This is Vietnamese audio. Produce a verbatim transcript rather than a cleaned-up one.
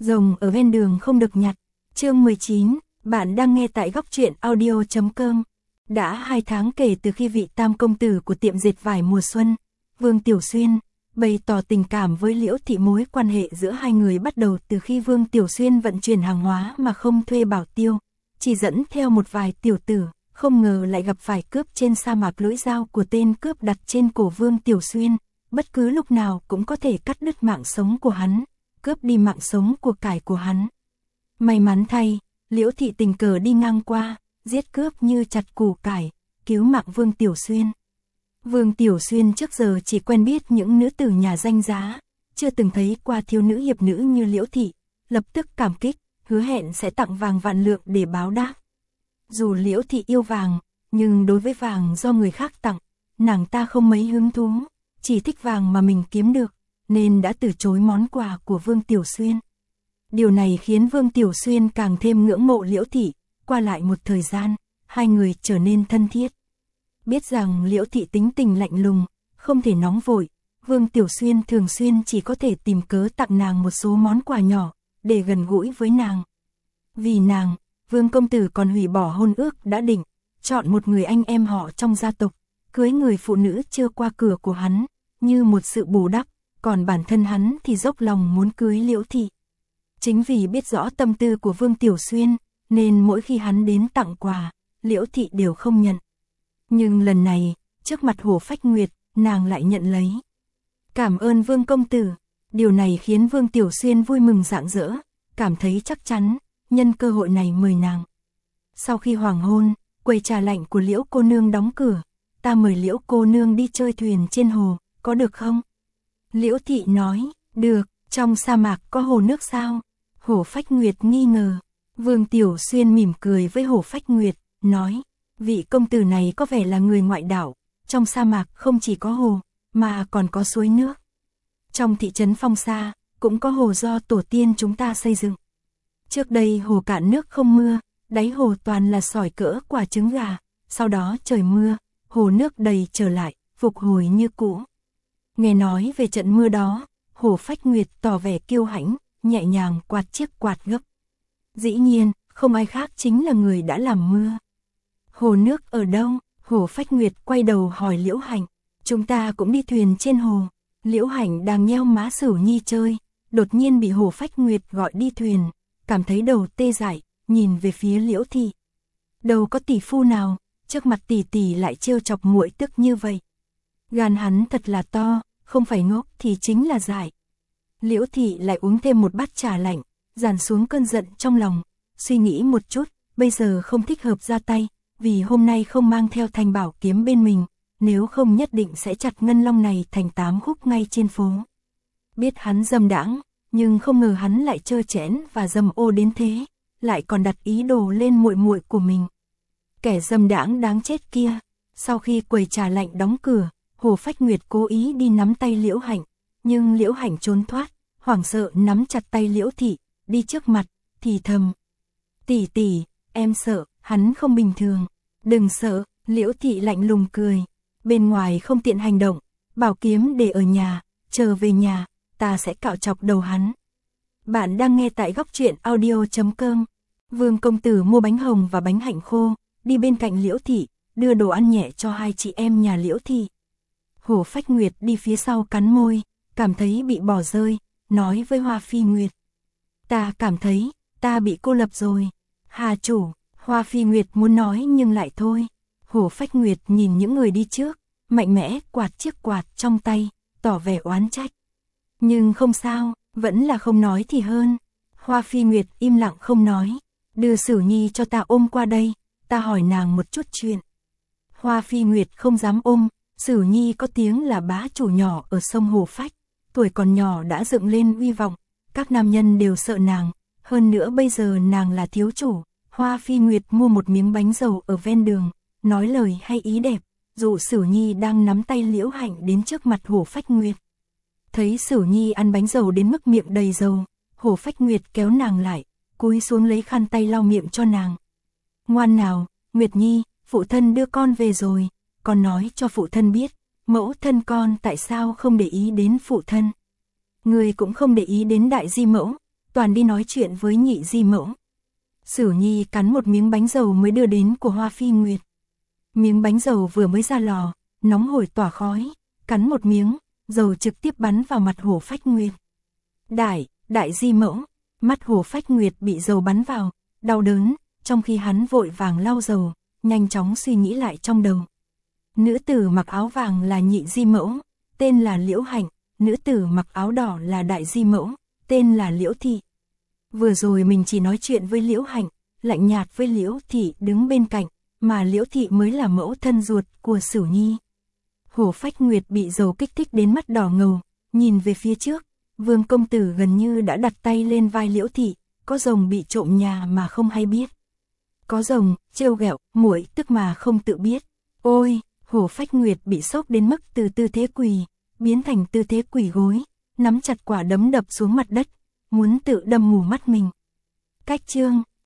Rồng ở ven đường không được nhặt. Chương mười chín, bạn đang nghe tại góc truyện audio chấm com. Đã hai tháng kể từ khi vị tam công tử của tiệm dệt vải mùa xuân, Vương Tiểu Xuyên, bày tỏ tình cảm với Liễu Thị. Mối quan hệ giữa hai người bắt đầu từ khi Vương Tiểu Xuyên vận chuyển hàng hóa mà không thuê bảo tiêu, chỉ dẫn theo một vài tiểu tử, không ngờ lại gặp phải cướp trên sa mạc. Lưỡi dao của tên cướp đặt trên cổ Vương Tiểu Xuyên, bất cứ lúc nào cũng có thể cắt đứt mạng sống của hắn, cướp đi mạng sống của cải của hắn. May mắn thay, Liễu Thị tình cờ đi ngang qua, giết cướp như chặt củ cải, cứu mạng Vương Tiểu Xuyên. Vương Tiểu Xuyên trước giờ chỉ quen biết những nữ tử nhà danh giá, chưa từng thấy qua thiếu nữ hiệp nữ như Liễu Thị, lập tức cảm kích, hứa hẹn sẽ tặng vàng vạn lượng để báo đáp. Dù Liễu Thị yêu vàng, nhưng đối với vàng do người khác tặng, nàng ta không mấy hứng thú, chỉ thích vàng mà mình kiếm được, nên đã từ chối món quà của Vương Tiểu Xuyên. Điều này khiến Vương Tiểu Xuyên càng thêm ngưỡng mộ Liễu Thị, qua lại một thời gian, hai người trở nên thân thiết. Biết rằng Liễu Thị tính tình lạnh lùng, không thể nóng vội, Vương Tiểu Xuyên thường xuyên chỉ có thể tìm cớ tặng nàng một số món quà nhỏ, để gần gũi với nàng. Vì nàng, Vương công tử còn hủy bỏ hôn ước đã định, chọn một người anh em họ trong gia tộc, cưới người phụ nữ chưa qua cửa của hắn, như một sự bù đắp, còn bản thân hắn thì dốc lòng muốn cưới Liễu Thị. Chính vì biết rõ tâm tư của Vương Tiểu Xuyên, nên mỗi khi hắn đến tặng quà, Liễu Thị đều không nhận. Nhưng lần này, trước mặt Hồ Phách Nguyệt, nàng lại nhận lấy. Cảm ơn Vương công tử. Điều này khiến Vương Tiểu Xuyên vui mừng rạng rỡ, cảm thấy chắc chắn, nhân cơ hội này mời nàng. Sau khi hoàng hôn, quầy trà lạnh của Liễu cô nương đóng cửa, ta mời Liễu cô nương đi chơi thuyền trên hồ, có được không? Liễu Thị nói, được, trong sa mạc có hồ nước sao? Hồ Phách Nguyệt nghi ngờ. Vương Tiểu Xuyên mỉm cười với Hồ Phách Nguyệt, nói, vị công tử này có vẻ là người ngoại đảo, trong sa mạc không chỉ có hồ, mà còn có suối nước. Trong thị trấn Phong Sa, cũng có hồ do tổ tiên chúng ta xây dựng. Trước đây hồ cạn nước không mưa, đáy hồ toàn là sỏi cỡ quả trứng gà, sau đó trời mưa, hồ nước đầy trở lại, phục hồi như cũ. Nghe nói về trận mưa đó, Hồ Phách Nguyệt tỏ vẻ kiêu hãnh, nhẹ nhàng quạt chiếc quạt gấp. Dĩ nhiên, không ai khác chính là người đã làm mưa. Hồ nước ở đâu? Hồ Phách Nguyệt quay đầu hỏi Liễu Hạnh. Chúng ta cũng đi thuyền trên hồ. Liễu Hạnh đang nheo má Sửu Nhi chơi, đột nhiên bị Hồ Phách Nguyệt gọi đi thuyền, cảm thấy đầu tê dại, nhìn về phía Liễu Thị. Đâu có tỷ phu nào, trước mặt tỷ tỷ lại trêu chọc muội tức như vậy. Gan hắn thật là to, không phải ngốc thì chính là dại. Liễu Thị lại uống thêm một bát trà lạnh, dàn xuống cơn giận trong lòng, suy nghĩ một chút, bây giờ không thích hợp ra tay, vì hôm nay không mang theo thanh bảo kiếm bên mình, nếu không nhất định sẽ chặt ngân long này thành tám khúc ngay trên phố. Biết hắn dâm đãng, nhưng không ngờ hắn lại trơ trẽn và dâm ô đến thế, lại còn đặt ý đồ lên muội muội của mình. Kẻ dâm đãng đáng chết kia. Sau khi quầy trà lạnh đóng cửa, Hồ Phách Nguyệt cố ý đi nắm tay Liễu Hạnh, nhưng Liễu Hạnh trốn thoát, hoảng sợ nắm chặt tay Liễu Thị, đi trước mặt, thì thầm. Tỷ tỷ, em sợ, hắn không bình thường. Đừng sợ, Liễu Thị lạnh lùng cười. Bên ngoài không tiện hành động, bảo kiếm để ở nhà, chờ về nhà, ta sẽ cạo chọc đầu hắn. Bạn đang nghe tại góc truyện audio chấm com. Vương công tử mua bánh hồng và bánh hạnh khô, đi bên cạnh Liễu Thị, đưa đồ ăn nhẹ cho hai chị em nhà Liễu Thị. Hồ Phách Nguyệt đi phía sau cắn môi, cảm thấy bị bỏ rơi, nói với Hoa Phi Nguyệt. Ta cảm thấy, ta bị cô lập rồi. Hà chủ, Hoa Phi Nguyệt muốn nói nhưng lại thôi. Hồ Phách Nguyệt nhìn những người đi trước, mạnh mẽ quạt chiếc quạt trong tay, tỏ vẻ oán trách. Nhưng không sao, vẫn là không nói thì hơn. Hoa Phi Nguyệt im lặng không nói. Đưa Sửu Nhi cho ta ôm qua đây, ta hỏi nàng một chút chuyện. Hoa Phi Nguyệt không dám ôm, Sửu Nhi có tiếng là bá chủ nhỏ ở sông Hồ Phách, tuổi còn nhỏ đã dựng lên uy vọng, các nam nhân đều sợ nàng, hơn nữa bây giờ nàng là thiếu chủ. Hoa Phi Nguyệt mua một miếng bánh dầu ở ven đường, nói lời hay ý đẹp, dụ Sửu Nhi đang nắm tay Liễu Hạnh đến trước mặt Hồ Phách Nguyệt. Thấy Sửu Nhi ăn bánh dầu đến mức miệng đầy dầu, Hồ Phách Nguyệt kéo nàng lại, cúi xuống lấy khăn tay lau miệng cho nàng. Ngoan nào, Nguyệt Nhi, phụ thân đưa con về rồi, con nói cho phụ thân biết, mẫu thân con tại sao không để ý đến phụ thân. Người cũng không để ý đến đại di mẫu, toàn đi nói chuyện với nhị di mẫu. Sửu Nhi cắn một miếng bánh dầu mới đưa đến của Hoa Phi Nguyệt. Miếng bánh dầu vừa mới ra lò, nóng hổi tỏa khói, cắn một miếng, dầu trực tiếp bắn vào mặt Hổ Phách Nguyệt. Đại, đại di mẫu, mắt Hổ Phách Nguyệt bị dầu bắn vào, đau đớn, trong khi hắn vội vàng lau dầu, nhanh chóng suy nghĩ lại trong đầu. Nữ tử mặc áo vàng là nhị di mẫu, tên là Liễu Hạnh, nữ tử mặc áo đỏ là đại di mẫu, tên là Liễu Thị. Vừa rồi mình chỉ nói chuyện với Liễu Hạnh, lạnh nhạt với Liễu Thị đứng bên cạnh, mà Liễu Thị mới là mẫu thân ruột của Sửu Nhi. Hổ Phách Nguyệt bị dầu kích thích đến mắt đỏ ngầu, nhìn về phía trước, Vương công tử gần như đã đặt tay lên vai Liễu Thị, có rồng bị trộm nhà mà không hay biết. Có rồng, trêu ghẹo, muội tức mà không tự biết. Ôi, Hổ Phách Nguyệt bị sốc đến mức từ tư thế quỳ, biến thành tư thế quỳ gối, nắm chặt quả đấm đập xuống mặt đất, muốn tự đâm mù mắt mình. Cách chương